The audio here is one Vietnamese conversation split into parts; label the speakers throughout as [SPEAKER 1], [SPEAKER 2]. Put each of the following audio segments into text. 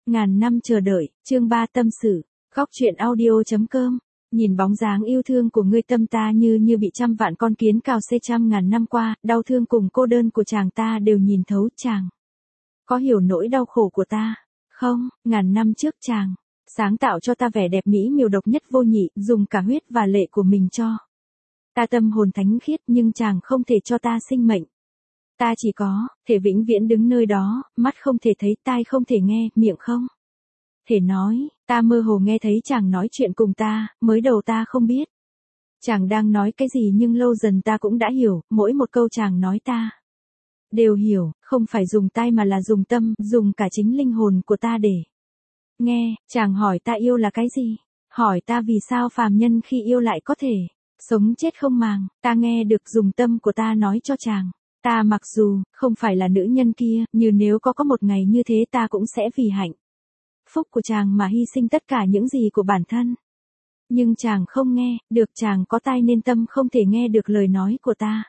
[SPEAKER 1] Ngàn năm chờ đợi, chương 3 tâm sự, góc truyện audio.com. Nhìn bóng dáng yêu thương của ngươi, tâm ta như bị trăm vạn con kiến cào xê, trăm ngàn năm qua, đau thương cùng cô đơn của chàng ta đều nhìn thấu. Chàng có hiểu nỗi đau khổ của ta không? Ngàn năm trước chàng sáng tạo cho ta vẻ đẹp mỹ miều độc nhất vô nhị, dùng cả huyết và lệ của mình cho ta tâm hồn thánh khiết, nhưng chàng không thể cho ta sinh mệnh. Ta chỉ có thể vĩnh viễn đứng nơi đó, mắt không thể thấy, tai không thể nghe, miệng không thể nói. Ta mơ hồ nghe thấy chàng nói chuyện cùng ta, mới đầu ta không biết chàng đang nói cái gì, nhưng lâu dần ta cũng đã hiểu, mỗi một câu chàng nói ta đều hiểu, không phải dùng tai mà là dùng tâm, dùng cả chính linh hồn của ta để nghe. Chàng hỏi ta yêu là cái gì, hỏi ta vì sao phàm nhân khi yêu lại có thể sống chết không màng. Ta nghe được, dùng tâm của ta nói cho chàng. Ta mặc dù không phải là nữ nhân kia, như nếu có một ngày như thế, ta cũng sẽ vì hạnh phúc của chàng mà hy sinh tất cả những gì của bản thân. Nhưng chàng không nghe được, chàng có tai nên tâm không thể nghe được lời nói của ta.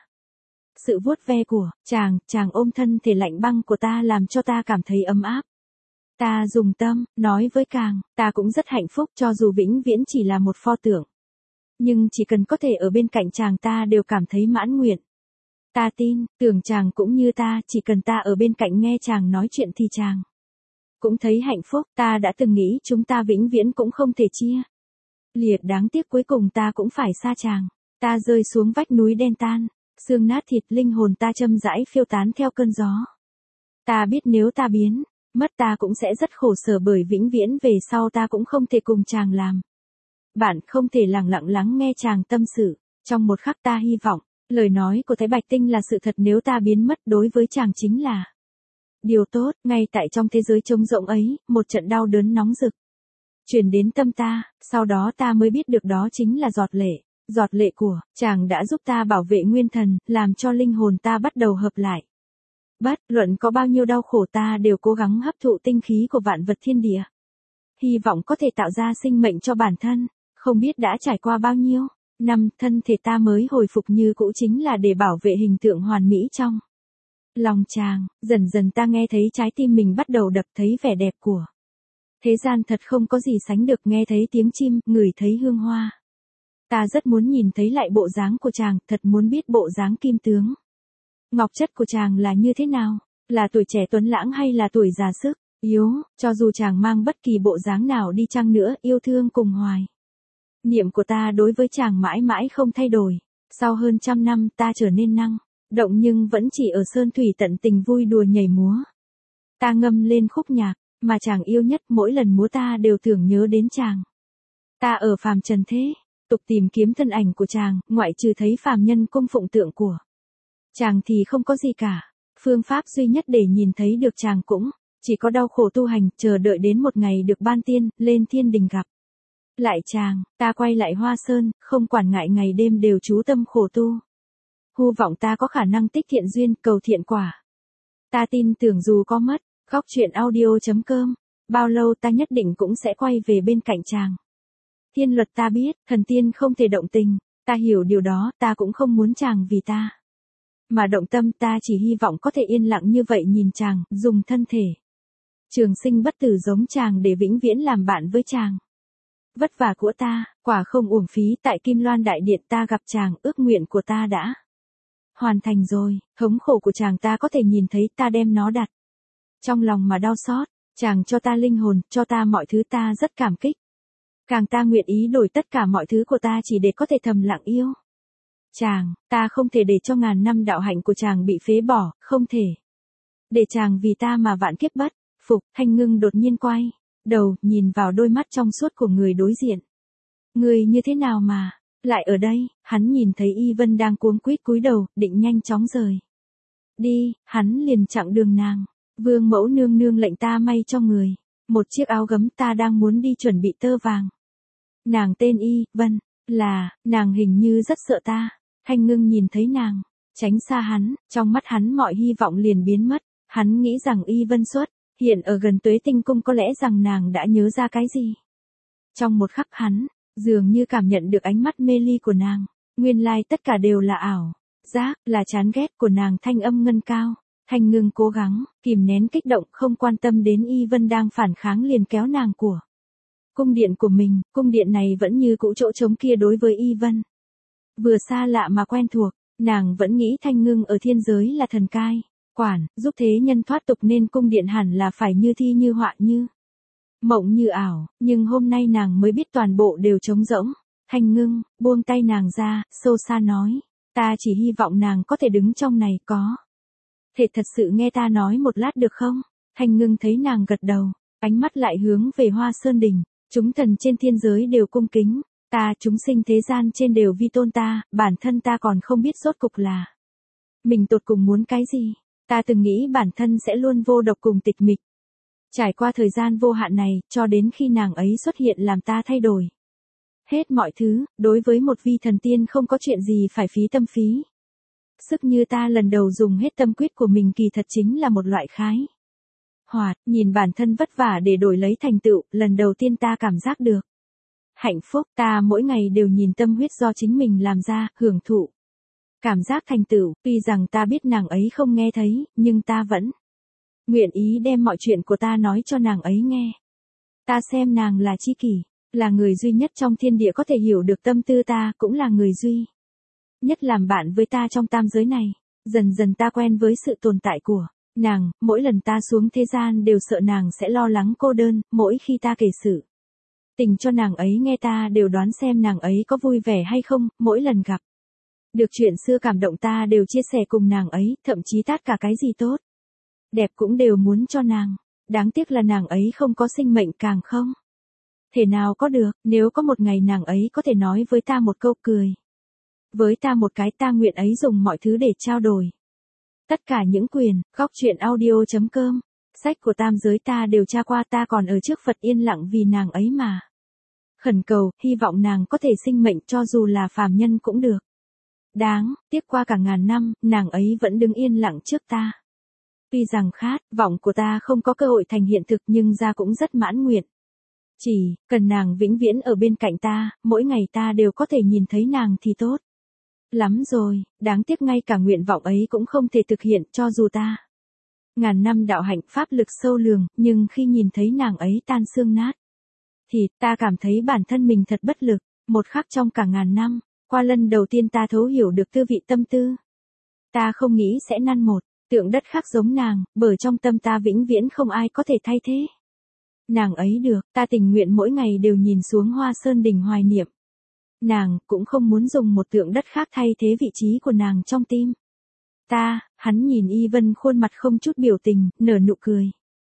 [SPEAKER 1] Sự vuốt ve của chàng ôm thân thể lạnh băng của ta làm cho ta cảm thấy ấm áp. Ta dùng tâm nói với chàng, ta cũng rất hạnh phúc, cho dù vĩnh viễn chỉ là một pho tượng. Nhưng chỉ cần có thể ở bên cạnh chàng, ta đều cảm thấy mãn nguyện. Ta tin, tưởng chàng cũng như ta, chỉ cần ta ở bên cạnh nghe chàng nói chuyện thì chàng cũng thấy hạnh phúc. Ta đã từng nghĩ chúng ta vĩnh viễn cũng không thể chia liệt, đáng tiếc cuối cùng ta cũng phải xa chàng. Ta rơi xuống vách núi đen tan, xương nát thịt, linh hồn ta chậm rãi phiêu tán theo cơn gió. Ta biết nếu ta biến mất, ta cũng sẽ rất khổ sở, bởi vĩnh viễn về sau ta cũng không thể cùng chàng làm bạn, không thể lặng lặng lắng nghe chàng tâm sự. Trong một khắc ta hy vọng lời nói của Thái Bạch Tinh là sự thật, nếu ta biến mất đối với chàng chính là điều tốt. Ngay tại trong thế giới trống rỗng ấy, một trận đau đớn nóng rực truyền đến tâm ta, sau đó ta mới biết được đó chính là giọt lệ của chàng đã giúp ta bảo vệ nguyên thần, làm cho linh hồn ta bắt đầu hợp lại. Bất luận có bao nhiêu đau khổ, ta đều cố gắng hấp thụ tinh khí của vạn vật thiên địa, hy vọng có thể tạo ra sinh mệnh cho bản thân. Không biết đã trải qua bao nhiêu năm, thân thể ta mới hồi phục như cũ, chính là để bảo vệ hình tượng hoàn mỹ trong lòng chàng. Dần dần ta nghe thấy trái tim mình bắt đầu đập, thấy vẻ đẹp của thế gian thật không có gì sánh được, nghe thấy tiếng chim, ngửi thấy hương hoa. Ta rất muốn nhìn thấy lại bộ dáng của chàng, thật muốn biết bộ dáng kim tướng ngọc chất của chàng là như thế nào, là tuổi trẻ tuấn lãng hay là tuổi già sức yếu. Cho dù chàng mang bất kỳ bộ dáng nào đi chăng nữa, yêu thương cùng hoài niệm của ta đối với chàng mãi mãi không thay đổi. Sau hơn 100 năm, ta trở nên năng động, nhưng vẫn chỉ ở sơn thủy tận tình vui đùa nhảy múa. Ta ngâm lên khúc nhạc mà chàng yêu nhất, mỗi lần múa ta đều tưởng nhớ đến chàng. Ta ở phàm trần thế tục tìm kiếm thân ảnh của chàng, ngoại trừ thấy phàm nhân cung phụng tượng của chàng thì không có gì cả. Phương pháp duy nhất để nhìn thấy được chàng cũng chỉ có đau khổ tu hành, chờ đợi đến một ngày được ban tiên, lên thiên đình gặp lại chàng. Ta quay lại Hoa Sơn, không quản ngại ngày đêm đều chú tâm khổ tu. Hy vọng ta có khả năng tích thiện duyên, cầu thiện quả. Ta tin tưởng dù có mất góc truyện audio.com bao lâu, ta nhất định cũng sẽ quay về bên cạnh chàng. Thiên luật ta biết, thần tiên không thể động tình. Ta hiểu điều đó, ta cũng không muốn chàng vì ta mà động tâm. Ta chỉ hy vọng có thể yên lặng như vậy nhìn chàng, dùng thân thể trường sinh bất tử giống chàng để vĩnh viễn làm bạn với chàng. Vất vả của ta quả không uổng phí, tại Kim Loan Đại Điện ta gặp chàng, ước nguyện của ta đã hoàn thành rồi. Thống khổ của chàng ta có thể nhìn thấy, ta đem nó đặt trong lòng mà đau xót. Chàng cho ta linh hồn, cho ta mọi thứ, ta rất cảm kích. Càng ta nguyện ý đổi tất cả mọi thứ của ta chỉ để có thể thầm lặng yêu chàng. Ta không thể để cho ngàn năm đạo hạnh của chàng bị phế bỏ, không thể để chàng vì ta mà vạn kiếp bất phục. Thanh Ngưng đột nhiên quay đầu, nhìn vào đôi mắt trong suốt của người đối diện. Người như thế nào mà lại ở đây? Hắn nhìn thấy Y Vân đang cuống quýt cúi đầu, định nhanh chóng rời đi, hắn liền chặn đường nàng. Vương mẫu nương nương lệnh ta may cho người một chiếc áo gấm, ta đang muốn đi chuẩn bị tơ vàng. Nàng tên Y Vân, là nàng hình như rất sợ ta. Thanh Ngưng nhìn thấy nàng tránh xa hắn, trong mắt hắn mọi hy vọng liền biến mất. Hắn nghĩ rằng Y Vân xuất hiện ở gần Tuế Tinh Cung, có lẽ rằng nàng đã nhớ ra cái gì. Trong một khắc hắn dường như cảm nhận được ánh mắt mê ly của nàng. Nguyên lai tất cả đều là ảo giác, là chán ghét của nàng. Thanh âm ngân cao Thanh Ngưng cố gắng, kìm nén kích động không quan tâm đến Y Vân đang phản kháng liền kéo nàng của. Cung điện của mình, cung điện này vẫn như cũ chỗ trống kia đối với Y Vân. Vừa xa lạ mà quen thuộc, nàng vẫn nghĩ Thanh Ngưng ở thiên giới là thần cai, quản, giúp thế nhân thoát tục nên cung điện hẳn là phải như thi như họa như mộng như ảo, nhưng hôm nay nàng mới biết toàn bộ đều trống rỗng. Thanh Ngưng, buông tay nàng ra, sâu xa nói, ta chỉ hy vọng nàng có thể đứng trong này có. Thể thật sự nghe ta nói một lát được không? Thanh Ngưng thấy nàng gật đầu, ánh mắt lại hướng về Hoa Sơn Đỉnh, chúng thần trên thiên giới đều cung kính, ta chúng sinh thế gian trên đều vi tôn ta, bản thân ta còn không biết rốt cục là mình tột cùng muốn cái gì. Ta từng nghĩ bản thân sẽ luôn vô độc cùng tịch mịch. Trải qua thời gian vô hạn này, cho đến khi nàng ấy xuất hiện làm ta thay đổi hết mọi thứ, đối với một vi thần tiên không có chuyện gì phải phí tâm phí. Sức như ta lần đầu dùng hết tâm quyết của mình kỳ thật chính là một loại khái hoạt, nhìn bản thân vất vả để đổi lấy thành tựu, lần đầu tiên ta cảm giác được hạnh phúc, ta mỗi ngày đều nhìn tâm huyết do chính mình làm ra, hưởng thụ cảm giác thành tựu, tuy rằng ta biết nàng ấy không nghe thấy, nhưng ta vẫn nguyện ý đem mọi chuyện của ta nói cho nàng ấy nghe. Ta xem nàng là tri kỷ, là người duy nhất trong thiên địa có thể hiểu được tâm tư ta, cũng là người duy nhất làm bạn với ta trong tam giới này. Dần dần ta quen với sự tồn tại của nàng, mỗi lần ta xuống thế gian đều sợ nàng sẽ lo lắng cô đơn, mỗi khi ta kể sự tình cho nàng ấy nghe ta đều đoán xem nàng ấy có vui vẻ hay không, mỗi lần gặp được chuyện xưa cảm động ta đều chia sẻ cùng nàng ấy, thậm chí tất cả cái gì tốt đẹp cũng đều muốn cho nàng. Đáng tiếc là nàng ấy không có sinh mệnh càng không thể nào có được, nếu có một ngày nàng ấy có thể nói với ta một câu cười với ta một cái, ta nguyện ấy dùng mọi thứ để trao đổi tất cả những quyền. Góc truyện audio.com. Sách của tam giới ta đều tra qua, ta còn ở trước Phật yên lặng vì nàng ấy mà khẩn cầu, hy vọng nàng có thể sinh mệnh cho dù là phàm nhân cũng được. Đáng tiếc qua cả ngàn năm, nàng ấy vẫn đứng yên lặng trước ta. Tuy rằng khát vọng của ta không có cơ hội thành hiện thực nhưng ra cũng rất mãn nguyện. Chỉ cần nàng vĩnh viễn ở bên cạnh ta, mỗi ngày ta đều có thể nhìn thấy nàng thì tốt lắm rồi. Đáng tiếc ngay cả nguyện vọng ấy cũng không thể thực hiện, cho dù ta ngàn năm đạo hạnh pháp lực sâu lường, nhưng khi nhìn thấy nàng ấy tan xương nát thì ta cảm thấy bản thân mình thật bất lực. Một khắc trong cả ngàn năm qua, lần đầu tiên ta thấu hiểu được tư vị tâm tư. Ta không nghĩ sẽ năn một tượng đất khác giống nàng, bởi trong tâm ta vĩnh viễn không ai có thể thay thế nàng ấy được. Ta tình nguyện mỗi ngày đều nhìn xuống Hoa Sơn Đỉnh hoài niệm nàng, cũng không muốn dùng một tượng đất khác thay thế vị trí của nàng trong tim ta. Hắn nhìn Y Vân khuôn mặt không chút biểu tình, nở nụ cười.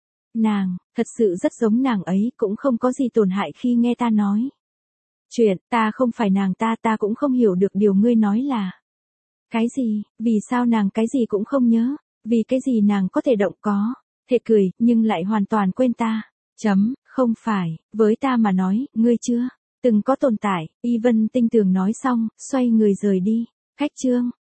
[SPEAKER 1] Nàng thật sự rất giống nàng ấy, cũng không có gì tổn hại khi nghe ta nói chuyện. Ta không phải nàng ta cũng không hiểu được điều ngươi nói là cái gì, vì sao nàng cái gì cũng không nhớ, vì cái gì nàng có thể động có thể cười, nhưng lại hoàn toàn quên ta. Không phải, với ta mà nói, ngươi chưa từng có tồn tại. Y Vân tinh tường nói xong, xoay người rời đi. Khách chương